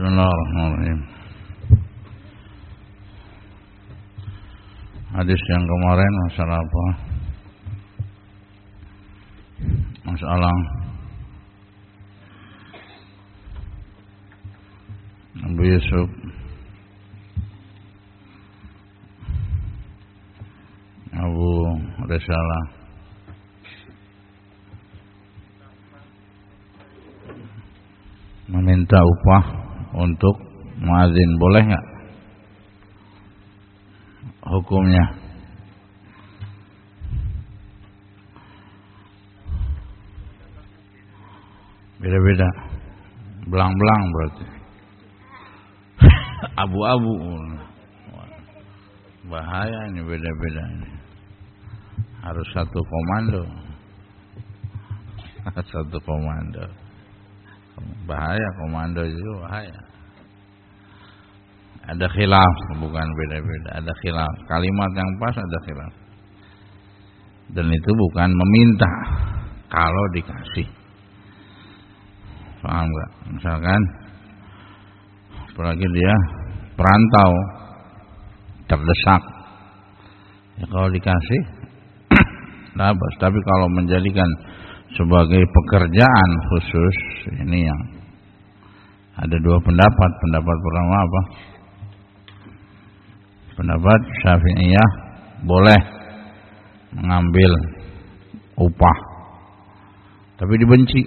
Bismillahirrahmanirrahim. Hadis yang kemarin masalah apa? Masalah Abu Yusuf Abu Risalah meminta upah untuk muadzin, boleh nggak hukumnya? Beda-beda, belang-belang berarti abu-abu, bahaya ini, beda-beda ini. Harus satu komando satu komando, bahaya, komando itu bahaya. Ada khilaf, bukan beda-beda, ada khilaf, kalimat yang pas ada khilaf. Dan itu bukan meminta kalau dikasih. Paham gak? Misalkan apalagi dia perantau terdesak, ya kalau dikasih labas. Tapi kalau menjadikan sebagai pekerjaan khusus, ini yang ada dua pendapat. Pendapat pertama apa? Pendapat Syafi'iyah boleh mengambil upah, tapi dibenci.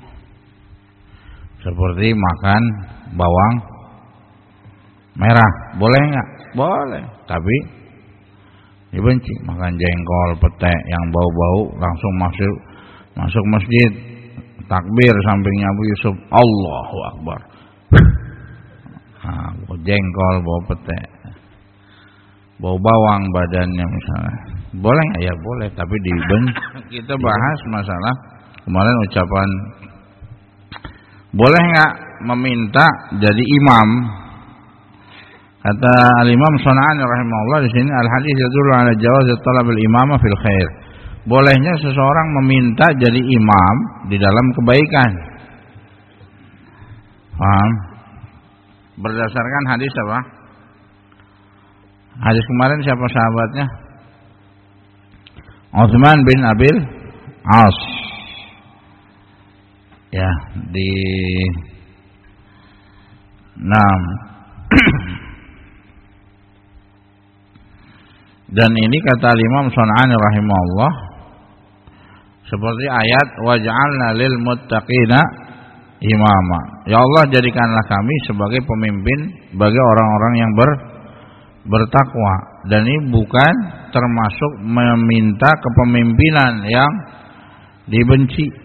Seperti makan bawang merah, boleh nggak? Boleh, tapi dibenci. Makan jengkol, pete yang bau-bau, langsung masuk masjid, takbir sampingnya Abu Yusuf, Allahu Akbar. Nah, jengkol, bau pete, bau bawang badannya misalnya, boleh nggak? Ya boleh, tapi dibenci. Kita bahas masalah kemarin ucapan boleh nggak meminta jadi imam. Kata Al-Imam Shon'ani rahimahullah di sini, al-hadis yadullu ala jawaz talab al-imamah fil khair. Bolehnya seseorang meminta jadi imam di dalam kebaikan. Paham? Berdasarkan hadis apa? Hadis kemarin siapa sahabatnya? Utsman bin Abil As. Ya, di 6. Dan ini kata Imam Shon'ani rahimahullah seperti ayat waj'alna lil muttaqina imama. Ya Allah, jadikanlah kami sebagai pemimpin bagi orang-orang yang bertakwa. Dan ini bukan termasuk meminta kepemimpinan yang dibenci.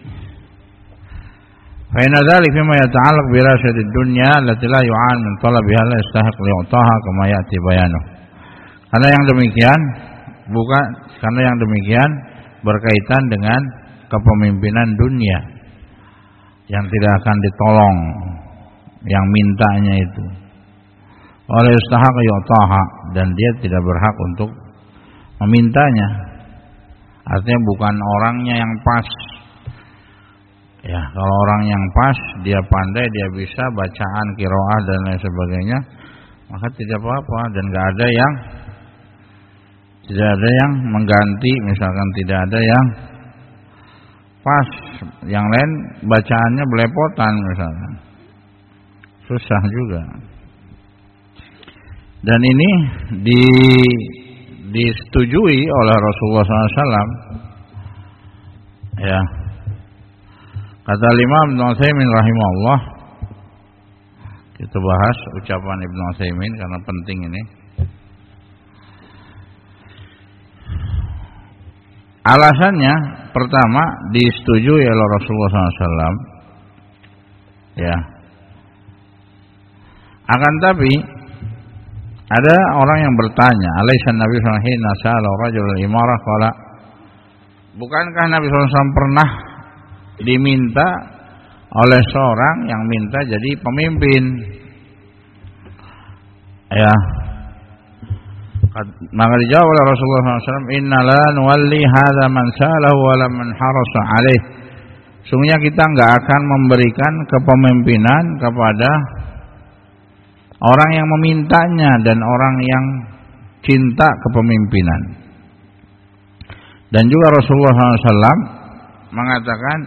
Fa inna dzalika fima yata'allaq bi rasyadid dunya allati la yu'an min talabiha la yastahiq li'taha kama ya'ti bayanu. Karena yang demikian berkaitan dengan kepemimpinan dunia yang tidak akan ditolong yang mintanya itu. Wala yastahiq li'taha, dan dia tidak berhak untuk memintanya. Artinya bukan orangnya yang pas. Ya, kalau orang yang pas, dia pandai, dia bisa bacaan, qiraah dan lain sebagainya, maka tidak apa-apa. Dan tidak ada yang mengganti, misalkan tidak ada yang pas, yang lain bacaannya belepotan misalkan, susah juga. Dan ini disetujui oleh Rasulullah SAW. Ya. Kata Imam Ibnu Utsaimin rahimahullah, kita bahas ucapan Ibnu Utsaimin karena penting ini. Alasannya pertama disetujui oleh Rasulullah SAW. Ya. Akan tapi ada orang yang bertanya, alaisan Nabi sallallahu alaihi wasallam sa'ala rajul imarah qala, bukankah Nabi sallallahu alaihi wasallam pernah diminta oleh seorang yang minta jadi pemimpin? Ya. Maka dijawab oleh Rasulullah SAW, inna la nuwalli hadha man sa'alahu wa la man harasa alaih. Sungguhnya kita enggak akan memberikan kepemimpinan kepada orang yang memintanya dan orang yang cinta kepemimpinan. Dan juga Rasulullah SAW mengatakan,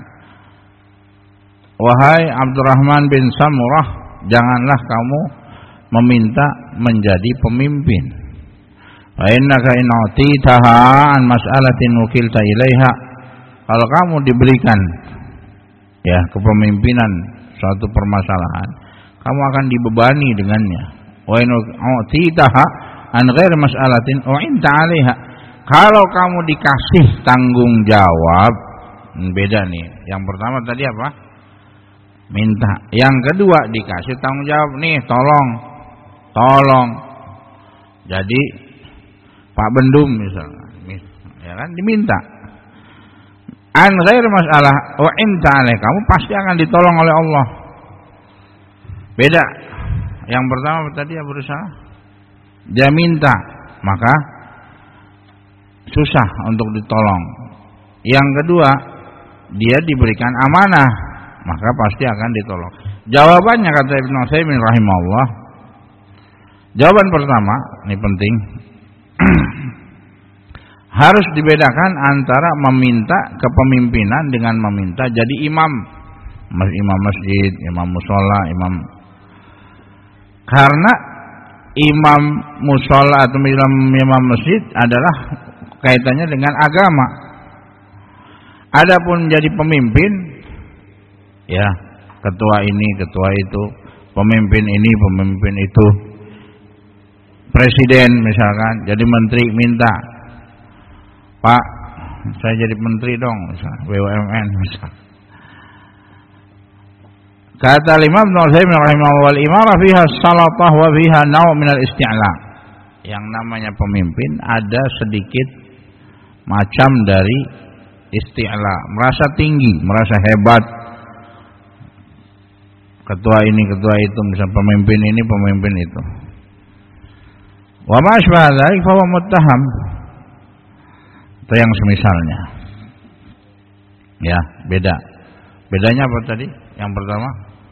wahai Abdurrahman bin Samurah, janganlah kamu meminta menjadi pemimpin. Fa innaka in utitaha an mas'alatin wukilta ilaiha. Kalau kamu diberikan ya kepemimpinan suatu permasalahan, kamu akan dibebani dengannya. Wa in utitaha an ghairi mas'alatin u'inta 'alaiha. Kalau kamu dikasih tanggung jawab, beda nih. Yang pertama tadi apa? Minta. Yang kedua dikasih tanggung jawab, nih tolong. Jadi Pak Bendum misalnya, ya kan diminta. An ghair masalah wa inta alaih, kamu pasti akan ditolong oleh Allah. Beda. Yang pertama tadi ya berusaha, dia minta, maka susah untuk ditolong. Yang kedua, dia diberikan amanah, maka pasti akan ditolong. Jawabannya kata Ibnu Utsaimin rahimahullah, jawaban pertama, ini penting, harus dibedakan antara meminta kepemimpinan dengan meminta jadi imam masjid, imam mushola, imam. Karena imam mushola atau imam masjid adalah kaitannya dengan agama. Adapun jadi pemimpin, ya ketua ini, ketua itu, pemimpin ini, pemimpin itu, presiden misalkan, jadi menteri minta, Pak, saya jadi menteri dong, misalnya, BUMN misalnya. Kata Imam Ibnu Utsaimin rahimahullah, wal imara fiha salatah wa fiha naw' min al-isti'la. Yang namanya pemimpin ada sedikit macam dari isti'la, merasa tinggi, merasa hebat. Ketua ini, ketua itu, misalnya pemimpin ini, pemimpin itu. Wa ma asbaha dzalik fa huwa muttaham. Itu yang semisalnya. Ya, beda. Bedanya apa tadi? Yang pertama?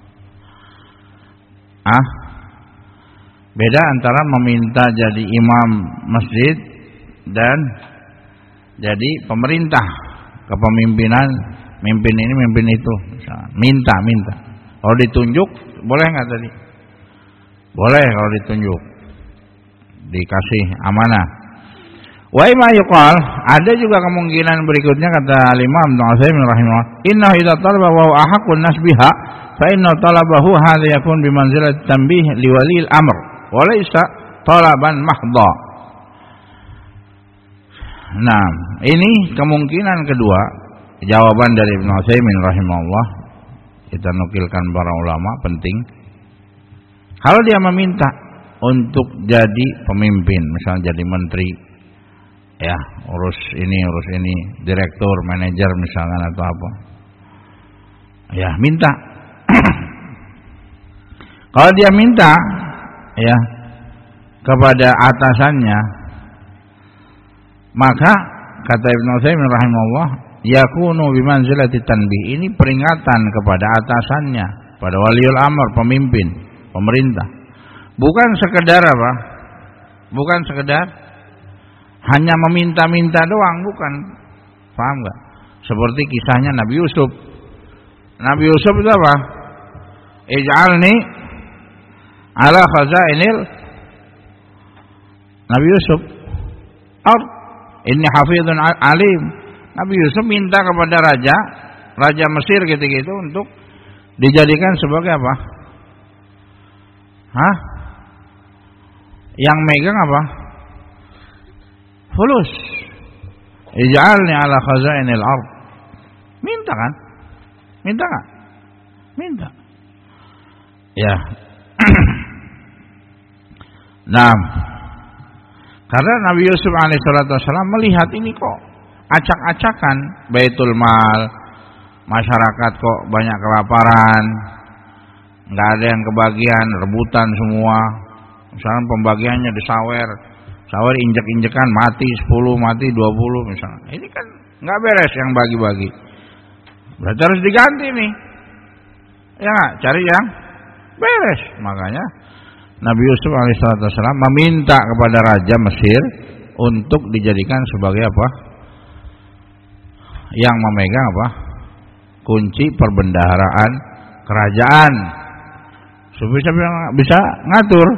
Beda antara meminta jadi imam masjid dan jadi pemerintah, kepemimpinan, mimpin ini, mimpin itu. Minta. Kalau ditunjuk, boleh nggak tadi? Boleh kalau ditunjuk, dikasih amanah. Wa ima yuqal, ada juga kemungkinan berikutnya kata Imam Ibnu Utsaimin rahimahullah, inna idza talaba wa ahaqqun nas biha fa inna talabahu hadha yakun bi manzilati tanbih li wali al-amr wa laysa talaban mahdha. Nah, ini kemungkinan kedua, jawaban dari Ibnu Utsaimin rahimahullah, kita nukilkan para ulama, penting. Kalau dia meminta untuk jadi pemimpin, misalnya jadi menteri, ya urus ini, direktur, manajer misalkan atau apa, ya minta. Kalau dia minta ya kepada atasannya, maka kata Ibnu Utsaimin rahimahullah, yakunu bimanzilati tanbih, ini peringatan kepada atasannya, pada waliul amr, pemimpin, pemerintah. Bukan sekedar apa? Bukan sekedar hanya meminta-minta doang, bukan. Paham enggak? Seperti kisahnya Nabi Yusuf. Nabi Yusuf itu apa? Ij'alni ala khazainil, Nabi Yusuf, inni hafizun alim. Nabi Yusuf minta kepada Raja Mesir gitu-gitu untuk dijadikan sebagai apa? Yang megang apa? Fulus. Ij'alni ala khazainil ard. Minta kan? Minta enggak? Minta. Ya. Nah, karena Nabi Yusuf alaihissalam melihat ini kok acak-acakan Baitul Mal, masyarakat kok banyak kelaparan, nggak ada yang kebagian, rebutan semua. Misalnya pembagiannya disawer, injek-injekan, mati 10, mati 20 misalnya. Ini kan nggak beres yang bagi-bagi. Berarti harus diganti nih. Ya nggak? Cari yang beres. Makanya Nabi Yusuf alaihissalam meminta kepada raja Mesir untuk dijadikan sebagai apa? Yang memegang apa? Kunci perbendaharaan kerajaan. Supaya bisa ngatur.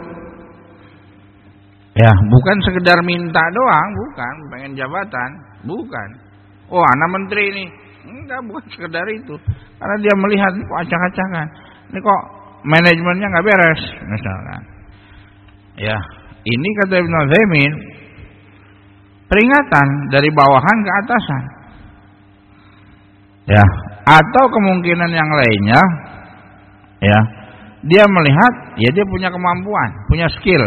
Ya, bukan sekedar minta doang, bukan, pengen jabatan, bukan. Oh, anak menteri ini. Enggak, bukan sekedar itu. Karena dia melihat ini kok acak-acakan. Ini kok manajemennya enggak beres, misalkan. Ya, ini kata Ibnu Utsaimin peringatan dari bawahan ke atasan. Ya, atau kemungkinan yang lainnya, ya, dia melihat, ya dia punya kemampuan, punya skill,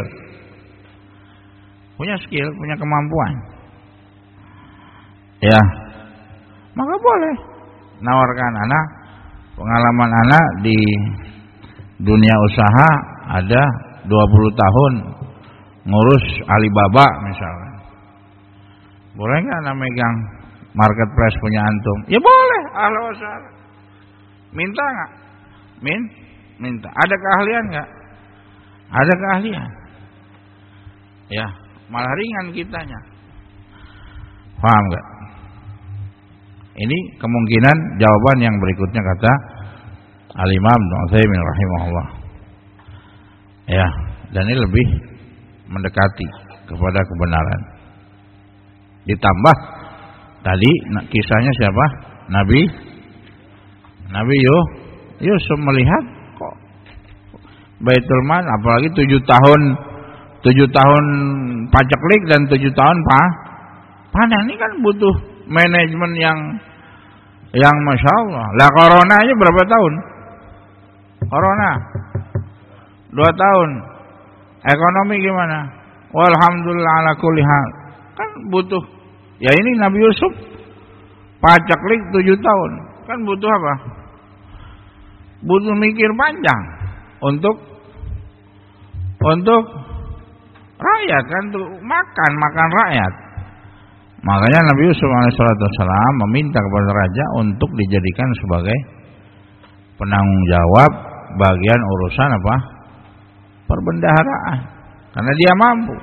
punya kemampuan, ya, maka boleh nawarkan anak, pengalaman anak di dunia usaha ada 20 tahun ngurus Alibaba misalnya, boleh nggak anak megang marketplace punya antum? Ya boleh, ahlan wa sahlan. Minta nggak? Minta. Ada keahlian nggak? Ada keahlian. Ya, malah ringan kitanya. Paham nggak? Ini kemungkinan jawaban yang berikutnya kata Al-Imam Ibnu Utsaimin rahimahullah. Ya, dan ini lebih mendekati kepada kebenaran. Ditambah tadi kisahnya siapa? Nabi Yusuf melihat kok Baitul Mal, apalagi 7 tahun paceklik dan 7 tahun panen, ini kan butuh manajemen yang masya Allah. Lah corona aja berapa tahun? Corona 2 tahun. Ekonomi gimana? Walhamdulillah ala kulli hal. Kan butuh. Ya ini Nabi Yusuf paceklik 7 tahun. Kan butuh apa? Butuh mikir panjang untuk rakyat kan, untuk makan rakyat. Makanya Nabi Yusuf alaihissalam meminta kepada raja untuk dijadikan sebagai penanggung jawab bagian urusan apa? Perbendaharaan. Karena dia mampu.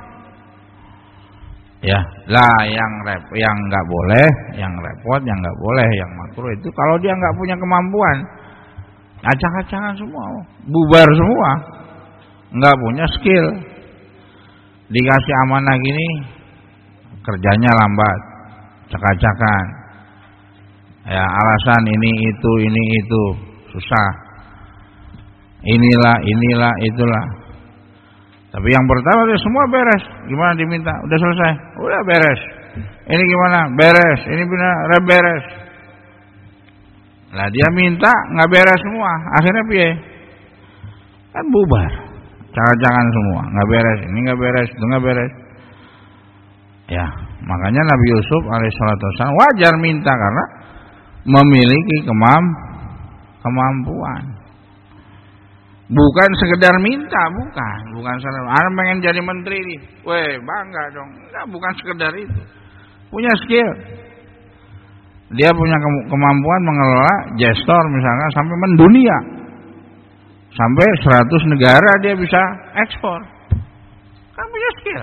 Ya, lah yang enggak boleh, yang repot, yang enggak boleh, yang makruh itu kalau dia enggak punya kemampuan, acak-acakan semua, bubar semua, enggak punya skill, dikasih amanah gini, kerjanya lambat, acak-acakan, ya alasan ini itu, susah, inilah itulah. Tapi yang pertama itu semua beres. Gimana diminta? Udah selesai. Udah beres. Ini gimana? Beres. Ini benar beres. Lah dia minta nggak beres semua. Akhirnya piye? Kan bubar. Jangan semua. Nggak beres. Ini nggak beres. Itu nggak beres. Ya, makanya Nabi Yusuf alaihissalam wajar minta karena memiliki kemampuan. Bukan sekedar minta, bukan sekedar anak pengen jadi menteri nih, weh bangga dong, enggak, bukan sekedar itu, punya skill, dia punya kemampuan mengelola gestor misalnya sampai mendunia, sampai 100 negara dia bisa ekspor, kan punya skill,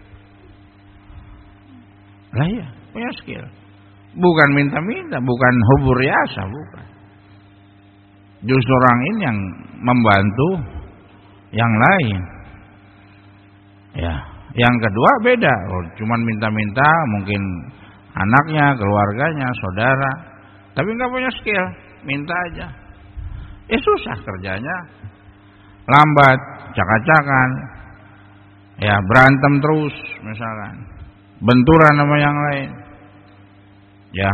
lah ya punya skill, bukan minta-minta, bukan hubur yasa, bukan. Justru orang ini yang membantu yang lain. Ya, yang kedua beda. Cuman minta-minta, mungkin anaknya, keluarganya, saudara, tapi nggak punya skill, minta aja. Susah kerjanya, lambat, cak-cakan, ya berantem terus, misalkan, benturan sama yang lain, ya.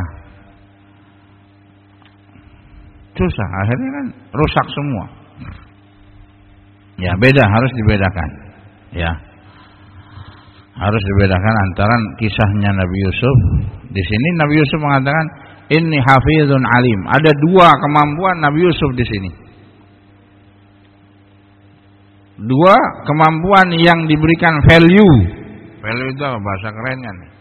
Susah, akhirnya kan rusak semua. Ya beda, harus dibedakan. Ya, harus dibedakan antara kisahnya Nabi Yusuf. Di sini Nabi Yusuf mengatakan inni hafizun alim. Ada 2 kemampuan Nabi Yusuf di sini. 2 kemampuan yang diberikan value. Value itu apa bahasa kerennya nih?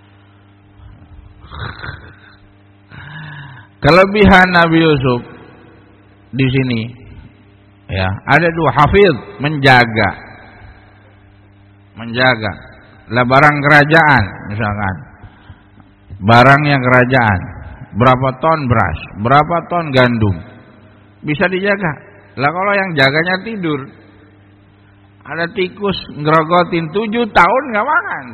Kelebihan Nabi Yusuf di sini, ya ada 2, hafiz menjaga, menjaga. Lah barang kerajaan misalkan, barangnya kerajaan, berapa ton beras, berapa ton gandum, bisa dijaga. Lah kalau yang jaganya tidur, ada tikus ngerogotin 7 tahun nggak makan.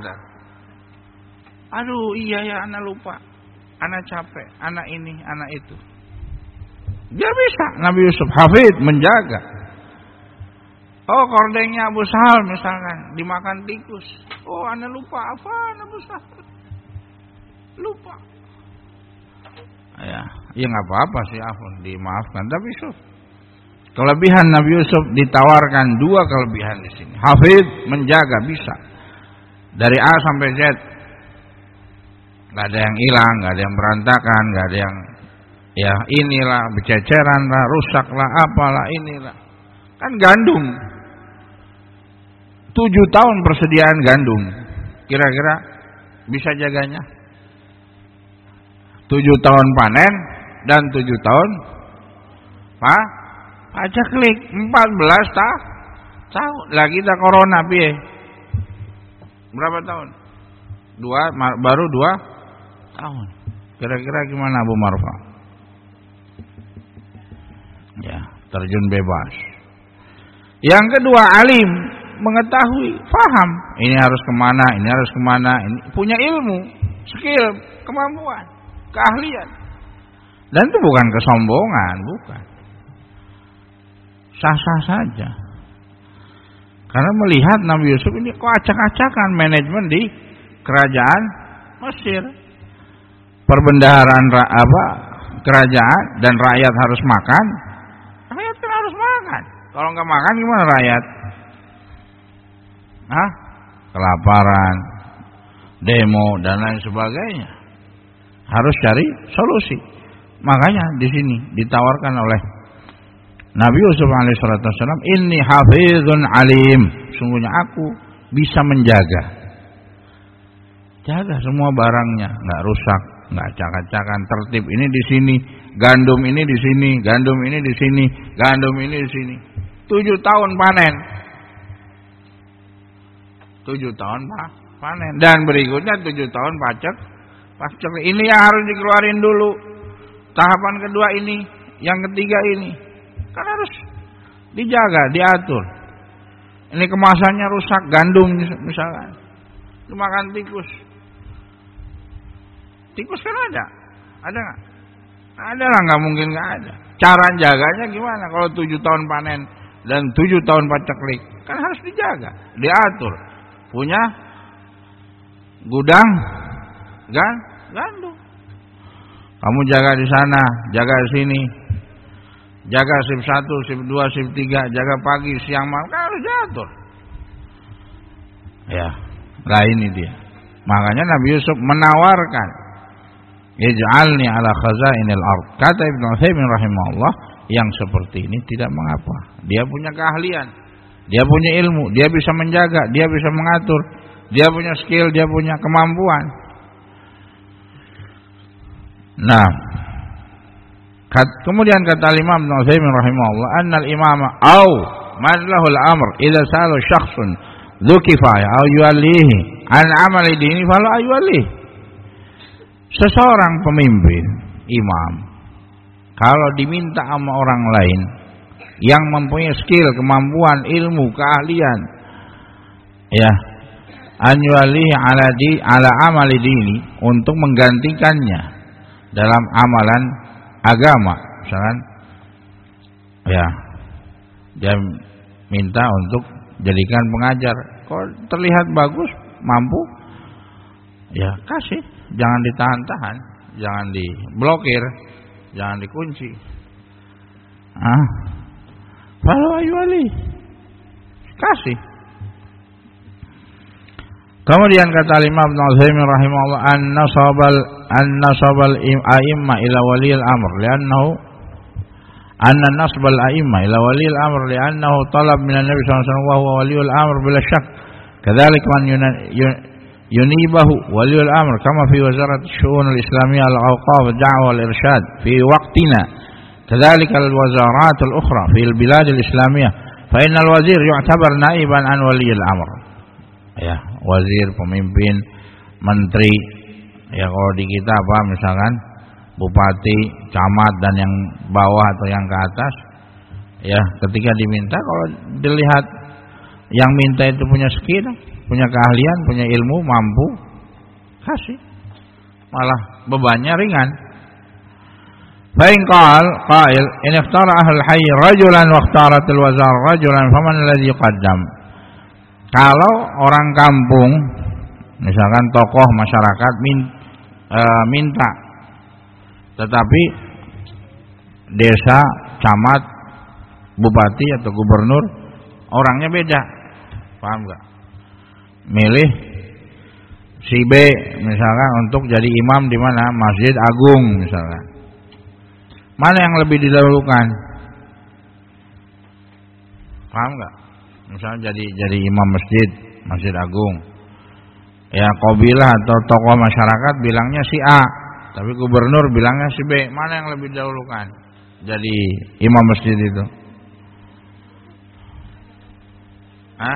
Aduh iya ya, anak lupa, anak capek, anak ini, anak itu. Dia bisa, Nabi Yusuf hafid menjaga. Oh kordengnya Abu Sahal misalkan dimakan tikus. Oh anak lupa apa Abu Sahal? Lupa. Ya nggak apa-apa sih, afwan, dimaafkan. Tapi Yusuf, kelebihan Nabi Yusuf ditawarkan 2 kelebihan di sini. Hafid menjaga bisa dari A sampai Z. Nggak ada yang hilang, nggak ada yang berantakan, nggak ada yang ya inilah bececeran lah, rusak lah, apalah inilah. Kan gandum 7 tahun persediaan gandum, kira-kira bisa jaganya 7 tahun panen dan 7 tahun paceklik 14 tahun. Lah kita corona piye? Berapa tahun? Baru 2 tahun. Kira-kira gimana Abu Marfa? Ya, terjun bebas. Yang kedua, alim, mengetahui, faham. Ini harus kemana, ini harus kemana. Ini punya ilmu, skill, kemampuan, keahlian. Dan itu bukan kesombongan, bukan. Sah-sah saja. Karena melihat Nabi Yusuf ini kok acak-acakan manajemen di kerajaan Mesir. Perbendaharaan kerajaan dan rakyat harus makan. Rakyat kan harus makan. Kalau nggak makan gimana rakyat? Kelaparan, demo dan lain sebagainya. Harus cari solusi. Makanya di sini ditawarkan oleh Nabi Yusuf alaihissalam, inni hafizun alim, sungguhnya aku bisa menjaga, jaga semua barangnya, nggak rusak, nggak acak-acakan, tertib. Ini di sini, gandum ini di sini, gandum ini di sini, gandum ini di sini. 7 tahun panen, 7 tahun panen, dan berikutnya 7 tahun pacek. Ini yang harus dikeluarin dulu. Tahapan kedua ini, yang ketiga ini. Kan harus dijaga, diatur. Ini kemasannya rusak, gandum misalkan, dimakan tikus. Tikus kan ada nggak? Ada lah, nggak mungkin nggak ada. Cara jaganya gimana? Kalau 7 tahun panen dan 7 tahun paceklik, kan harus dijaga, diatur. Punya gudang gandum. Kamu jaga di sana, jaga di sini. Jaga shift 1, shift 2, shift 3, jaga pagi, siang, malam, kan harus diatur. Ya, lah ini dia. Makanya Nabi Yusuf menawarkan, ij'alni ala khazainil ard. Kata Ibnu Utsaimin rahimahullah, yang seperti ini tidak mengapa. Dia punya keahlian, dia punya ilmu, dia bisa menjaga, dia bisa mengatur, dia punya skill, dia punya kemampuan. Nah, kemudian kata Imam Ibnu Utsaimin rahimahullah, annal imama au man lahul amr idza sa'ala syakhsun dzu kifayah au yuallihi an amali dini fala yuallihi. Seseorang pemimpin, imam, kalau diminta sama orang lain yang mempunyai skill, kemampuan, ilmu, keahlian, ya, an yuallihi ala amali dini, untuk menggantikannya dalam amalan agama, misalkan ya dia minta untuk jadikan pengajar, kok terlihat bagus, mampu, ya kasih, jangan ditahan-tahan, jangan diblokir, jangan dikunci. Kalau ayuali kasih. Kemudian kata Imam Ibnu Utsaimin rahimahullah, an-nasabal a'imma ila waliyil amr li'annahu nasbal a'imma ila waliyil amr li'annahu talab minan nabi sallallahu alaihi wasallam wa huwa waliyul amr bila syak. Kadzalik man yunibahu waliyul amr kama fi wazarat syu'un al-islamiyah al-awqaf ad-da'wah wal-irsyad fi waqtina. Kadzalik al-wazarat al-ukhra fi al-bilad al-islamiyah fa innal wazir yu'tabar naiban an waliyil amr. Ya, wazir, pemimpin, menteri. Ya kalau di kita apa misalkan bupati, camat dan yang bawah atau yang ke atas. Ya, ketika diminta kalau dilihat yang minta itu punya skill, punya keahlian, punya ilmu, mampu, kasih. Malah bebannya ringan. Fa in qail in ikhtara ahlul hayy rajulan wa ikhtaratil wazar rajulan faman alladhi yuqaddam. Kalau orang kampung misalkan tokoh masyarakat minta, tetapi desa, camat, bupati atau gubernur orangnya beda, paham gak? Milih si B misalkan untuk jadi imam di mana? Masjid Agung misalkan. Mana yang lebih didahulukan? Paham gak? Misalnya jadi imam Masjid Agung. Ya qabilah atau tokoh masyarakat bilangnya si A, tapi gubernur bilangnya si B. Mana yang lebih didahulukan jadi imam masjid itu? Hah?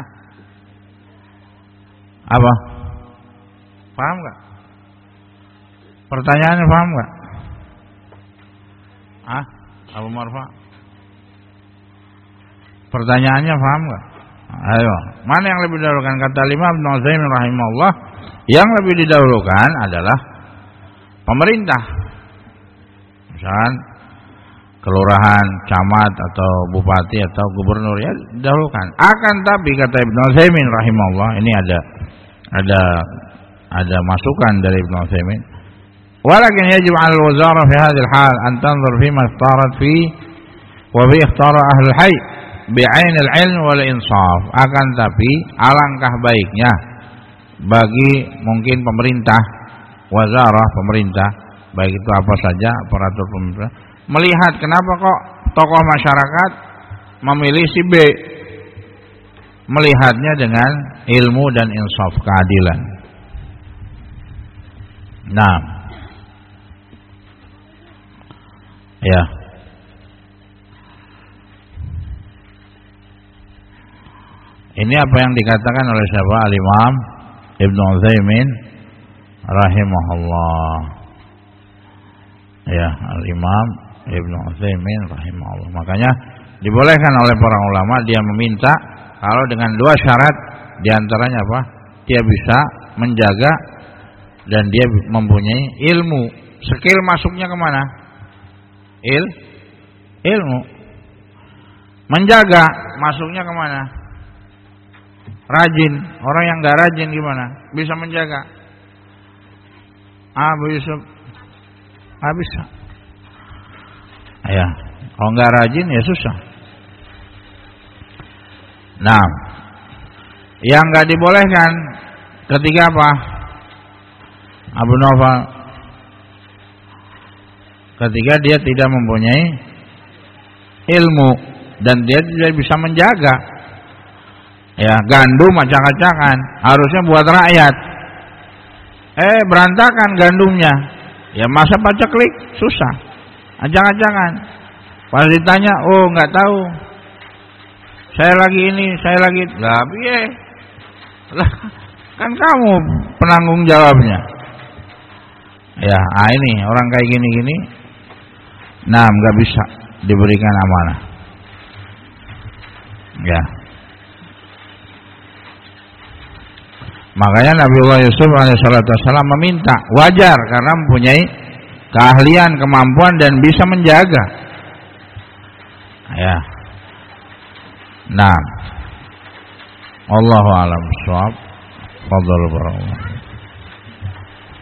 Apa? Paham gak? Pertanyaannya paham gak? Hah? Abu Marfa? Pertanyaannya paham gak? Ayo, mana yang lebih didahulukan? Kata Imam Ibnu Utsaimin rahimahullah, yang lebih didahulukan adalah pemerintah. Misalkan kelurahan, camat atau bupati atau gubernur ya didahulukan. Akan tapi kata Ibnu Utsaimin rahimahullah, ini ada masukan dari Ibnu Utsaimin. Walakin yajib 'ala al-wazarah fi hadhihi al-hal an tanzur fi ma ikhtarat fi wa bi ikhtara ahli al-hayy bi'ain al-'ilm wal insaf. Akan tapi alangkah baiknya bagi mungkin pemerintah, wazarah pemerintah, baik itu apa saja aparatur pemerintah, melihat kenapa kok tokoh masyarakat memilih si B, melihatnya dengan ilmu dan insaf, keadilan. Nah, ya. Ini apa yang dikatakan oleh siapa? Al-Imam Ibnu Utsaimin rahimahullah. Ya, Al-Imam Ibnu Utsaimin rahimahullah. Makanya dibolehkan oleh para ulama dia meminta kalau dengan dua syarat, diantaranya apa? Dia bisa menjaga dan dia mempunyai ilmu. Skill masuknya kemana? Ilmu. Menjaga masuknya kemana? Rajin. Orang yang gak rajin gimana? Bisa menjaga? Abu Yusuf gak bisa. Ya, kalau gak rajin ya susah. Nah, yang gak dibolehkan ketika apa? Abu Nawfal, ketika dia tidak mempunyai ilmu dan dia tidak bisa menjaga. Ya, gandum acak-acakan, harusnya buat rakyat. Berantakan gandumnya. Ya masa paceklik, susah. Acak-acakan. Pas ditanya, oh nggak tahu. Saya lagi ini, saya lagi. Lah piye? Lah kan kamu penanggung jawabnya. Ya, ini orang kayak gini-gini. Nah, nggak bisa diberikan amanah. Ya. Makanya Nabiullah Yusuf alaihissalam meminta, wajar karena mempunyai keahlian, kemampuan dan bisa menjaga. Ya. Nah, Allahu a'lam bishawab. Fadhal barallahu.